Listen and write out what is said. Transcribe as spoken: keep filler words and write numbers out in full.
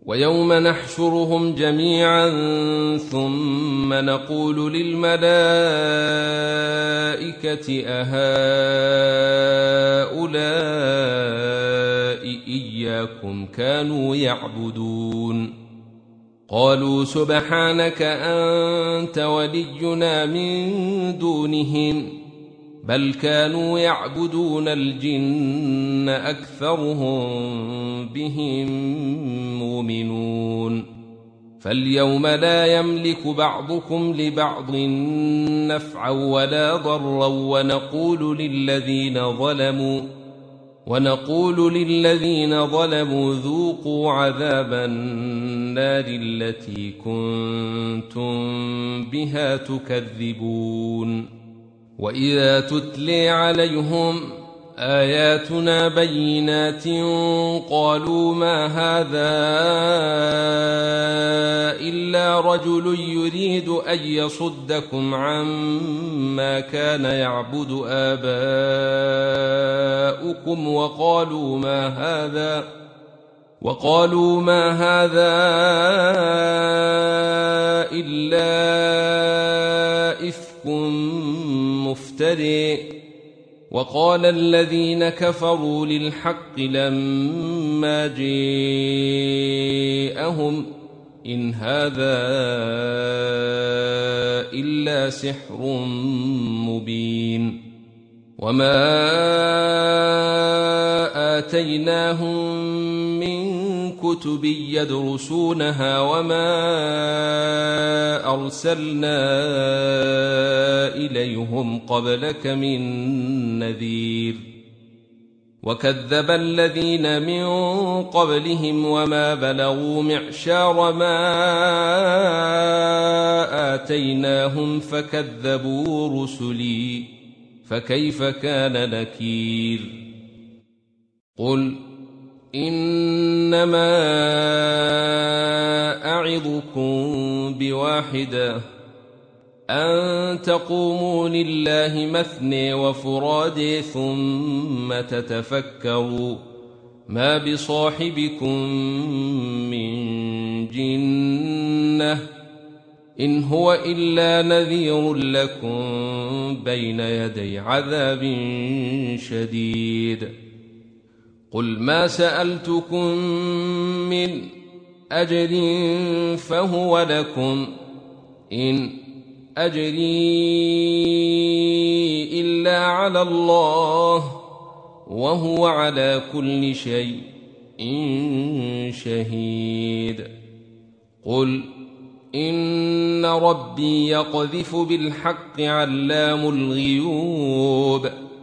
ويوم نحشرهم جميعا ثم نقول للملائكة أهؤلاء إياكم كانوا يعبدون قالوا سبحانك أنت ولينا من دونهم بل كانوا يعبدون الجن أكثرهم بهم مؤمنون فاليوم لا يملك بعضكم لبعض نفعا ولا ضرا ونقول للذين ظلموا ونقول للذين ظلموا ذوقوا عذاب النار التي كنتم بها تكذبون وإذا تتلي عليهم آياتنا بينات قالوا ما هذا إلا رجل يريد أن يصدكم عما كان يعبد آباؤكم وقالوا ما هذا وقالوا ما هذا إلا إفك مفتري وقال الذين كفروا للحق لما جاءهم إن هذا إلا سحر مبين وما آتيناهم من كتب يدرسونها وما أرسلنا إليهم قبلك من نذير وكذب الذين من قبلهم وما بلغوا معشار ما آتيناهم فكذبوا رسلي فكيف كان نكير قل إنما أعظكم بواحدة أن تقوموا لله مثني وفرادي ثم تتفكروا ما بصاحبكم من جنة إن هو إلا نذير لكم بين يدي عذاب شديد قل ما سألتكم من أجر فهو لكم إن أجري إلا على الله وهو على كل شيء شهيد قل إن ربي يقذف بالحق علام الغيوب